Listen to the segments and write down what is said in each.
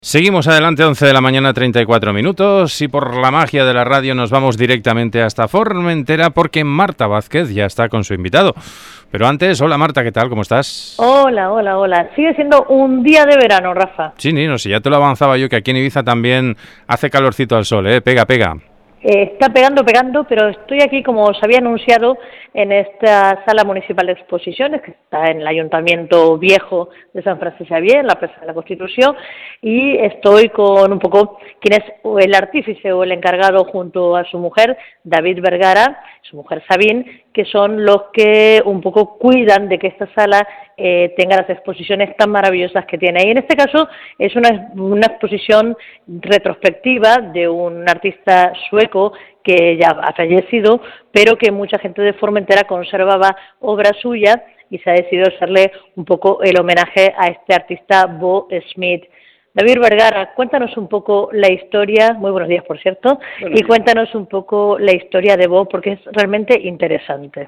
Seguimos adelante, 11 de la mañana, 34 minutos, y por la magia de la radio nos vamos directamente hasta Formentera porque Marta Vázquez ya está con su invitado. Pero antes, hola Marta, ¿qué tal? ¿Cómo estás? Hola. Sigue siendo un día de verano, Rafa. Sí, no sé, ya te lo avanzaba yo, que aquí en Ibiza también hace calorcito al sol, ¿eh? Pega. Está pegando, pero estoy aquí, como os había anunciado, en esta sala municipal de exposiciones, que está en el Ayuntamiento Viejo de San Francisco Xavier, en la Plaza de la Constitución, y estoy con un poco quien es el artífice o el encargado junto a su mujer, David Vergara, su mujer Sabine, que son los que un poco cuidan de que esta sala tenga las exposiciones tan maravillosas que tiene. Y en este caso es una exposición retrospectiva de un artista sueco que ya ha fallecido, pero que mucha gente de Formentera conservaba obra suya y se ha decidido hacerle un poco el homenaje a este artista Bo Smith. David Vergara, cuéntanos un poco la historia, muy buenos días por cierto, y cuéntanos un poco la historia de Bo porque es realmente interesante.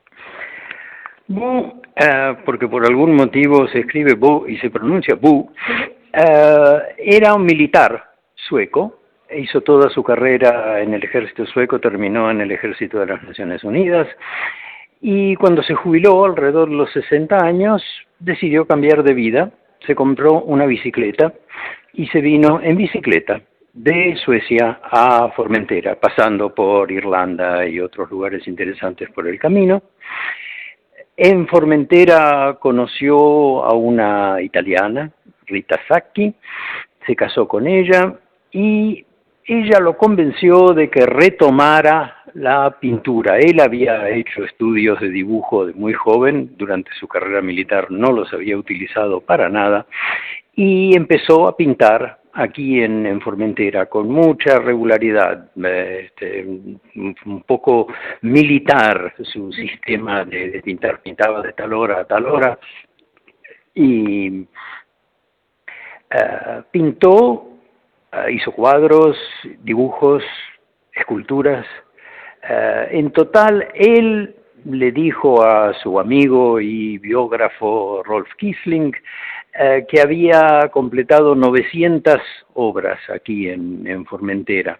Bo, porque por algún motivo se escribe Bo y se pronuncia Bu, era un militar sueco, hizo toda su carrera en el ejército sueco, terminó en el ejército de las Naciones Unidas, y cuando se jubiló, alrededor de los 60 años, decidió cambiar de vida, se compró una bicicleta y se vino en bicicleta de Suecia a Formentera, pasando por Irlanda y otros lugares interesantes por el camino. En Formentera conoció a una italiana, Rita Sacchi, se casó con ella y ella lo convenció de que retomara la pintura. Él había hecho estudios de dibujo de muy joven, durante su carrera militar no los había utilizado para nada, y empezó a pintar aquí en Formentera con mucha regularidad, un poco militar su sistema de pintar, pintaba de tal hora a tal hora, y pintó, hizo cuadros, dibujos, esculturas. En total, él le dijo a su amigo y biógrafo Rolf Kiesling que había completado 900 obras aquí en Formentera.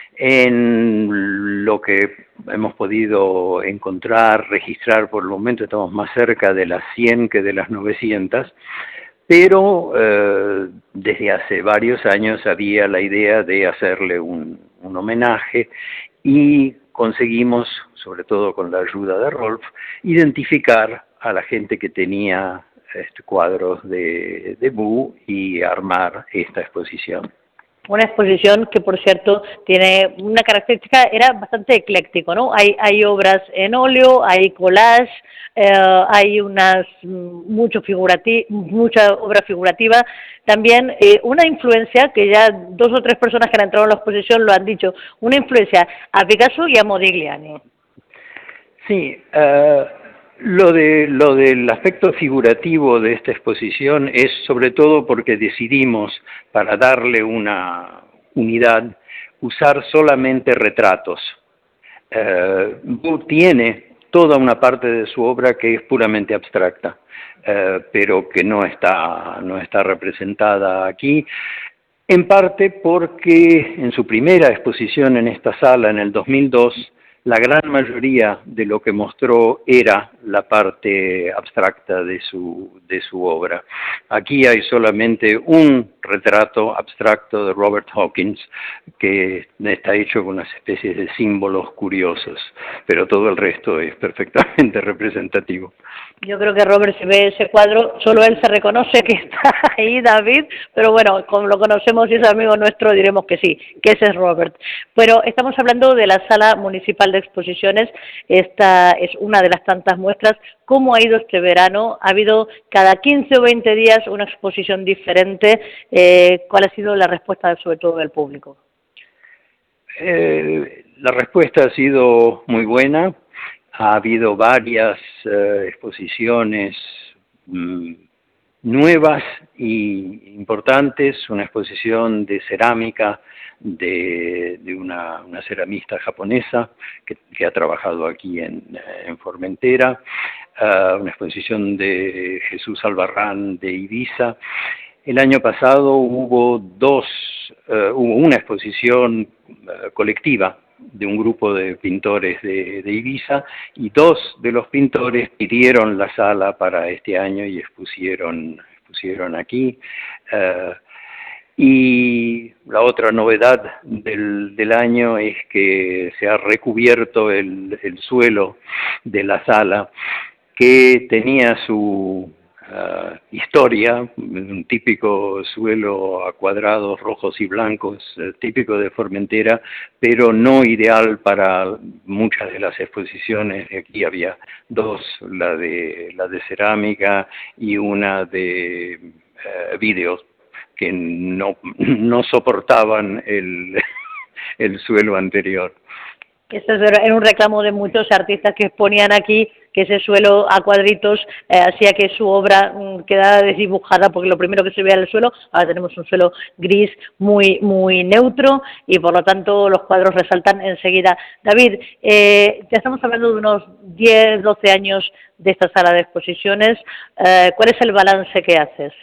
En lo que hemos podido encontrar, registrar por el momento, estamos más cerca de las 100 que de las 900, pero desde hace varios años había la idea de hacerle un homenaje y conseguimos, sobre todo con la ayuda de Rolf, identificar a la gente que tenía cuadros de Bu y armar esta exposición. Una exposición que, por cierto, tiene una característica, era bastante ecléctico, ¿no? Hay obras en óleo, hay collage, hay mucha obra figurativa, también una influencia, que ya 2 o 3 personas que han entrado en la exposición lo han dicho, una influencia a Picasso y a Modigliani. Sí, lo del aspecto figurativo de esta exposición es sobre todo porque decidimos, para darle una unidad, usar solamente retratos. Bu tiene toda una parte de su obra que es puramente abstracta, pero que no está representada aquí, en parte porque en su primera exposición en esta sala, en el 2002, la gran mayoría de lo que mostró era la parte abstracta de su obra. Aquí hay solamente un retrato abstracto de Robert Hawkins que está hecho con unas especies de símbolos curiosos, pero todo el resto es perfectamente representativo. Yo creo que Robert, si ve ese cuadro, solo él se reconoce que está ahí, David, pero bueno, como lo conocemos y es amigo nuestro, diremos que sí, que ese es Robert. Pero estamos hablando de la Sala Municipal de Exposiciones, esta es una de las tantas muestras. ¿Cómo ha ido este verano? ¿Ha habido cada 15 o 20 días una exposición diferente? ¿Cuál ha sido la respuesta, sobre todo, del público? La respuesta ha sido muy buena. Ha habido varias exposiciones nuevas y importantes, una exposición de cerámica de una ceramista japonesa que ha trabajado aquí en Formentera, una exposición de Jesús Albarrán de Ibiza, El año pasado hubo una exposición colectiva de un grupo de pintores de Ibiza, y dos de los pintores pidieron la sala para este año y expusieron aquí. Y la otra novedad del año es que se ha recubierto el suelo de la sala, que tenía su historia, un típico suelo a cuadrados rojos y blancos, típico de Formentera, pero no ideal para muchas de las exposiciones. Aquí había dos, la de cerámica y una de vídeos, que no soportaban el suelo anterior. Esto era un reclamo de muchos artistas que exponían aquí, que ese suelo a cuadritos hacía que su obra quedara desdibujada, porque lo primero que se veía era el suelo. Ahora tenemos un suelo gris muy neutro, y por lo tanto los cuadros resaltan enseguida. David, ya estamos hablando de unos 10, 12 años de esta sala de exposiciones. ¿Cuál es el balance que haces?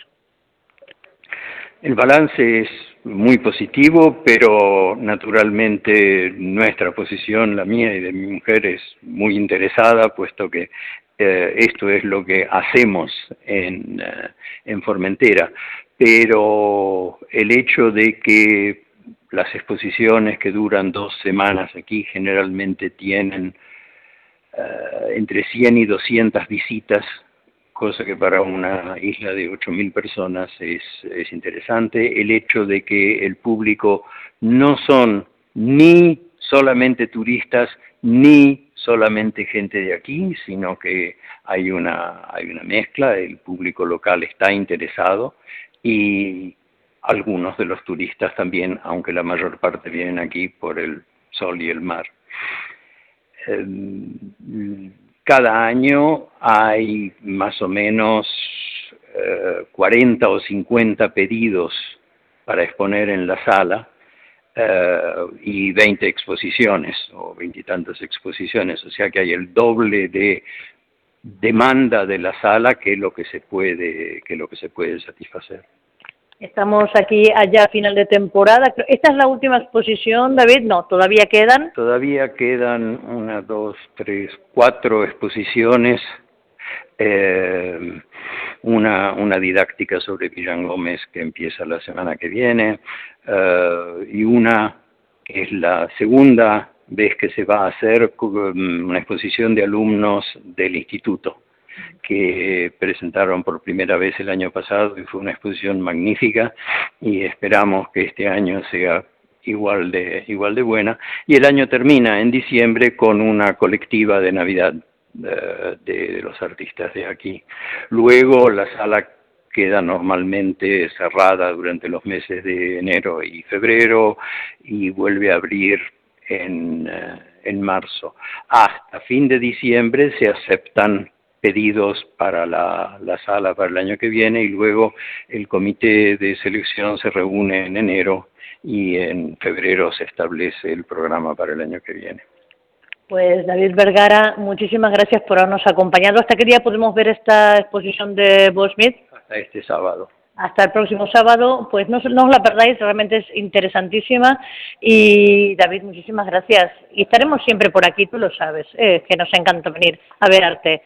El balance es muy positivo, pero naturalmente nuestra posición, la mía y de mi mujer, es muy interesada, puesto que esto es lo que hacemos en Formentera. Pero el hecho de que las exposiciones que duran 2 semanas aquí generalmente tienen entre 100 y 200 visitas, cosa que para una isla de 8.000 personas es interesante. El hecho de que el público no son ni solamente turistas, ni solamente gente de aquí, sino que hay una mezcla. El público local está interesado, y algunos de los turistas también, aunque la mayor parte vienen aquí por el sol y el mar. Cada año hay más o menos 40 o 50 pedidos para exponer en la sala, y 20 exposiciones, o 20 y tantas exposiciones, o sea que hay el doble de demanda de la sala que lo que se puede satisfacer. Estamos aquí allá a final de temporada. ¿Esta es la última exposición, David? No, ¿todavía quedan? Todavía quedan 1, 2, 3, 4 exposiciones. Una didáctica sobre Millán Gómez que empieza la semana que viene, y una que es la segunda vez que se va a hacer una exposición de alumnos del instituto, que presentaron por primera vez el año pasado, y fue una exposición magnífica, y esperamos que este año sea igual de buena. Y el año termina en diciembre con una colectiva de Navidad de los artistas de aquí. Luego la sala queda normalmente cerrada durante los meses de enero y febrero, y vuelve a abrir en marzo. Hasta fin de diciembre se aceptan pedidos para la sala para el año que viene, y luego el comité de selección se reúne en enero, y en febrero se establece el programa para el año que viene. Pues David Vergara, muchísimas gracias por habernos acompañado. ¿Hasta qué día podemos ver esta exposición de Bo Smith? Hasta este sábado. Hasta el próximo sábado. Pues no os la perdáis, realmente es interesantísima. Y David, muchísimas gracias. Y estaremos siempre por aquí, tú lo sabes, que nos encanta venir a ver arte.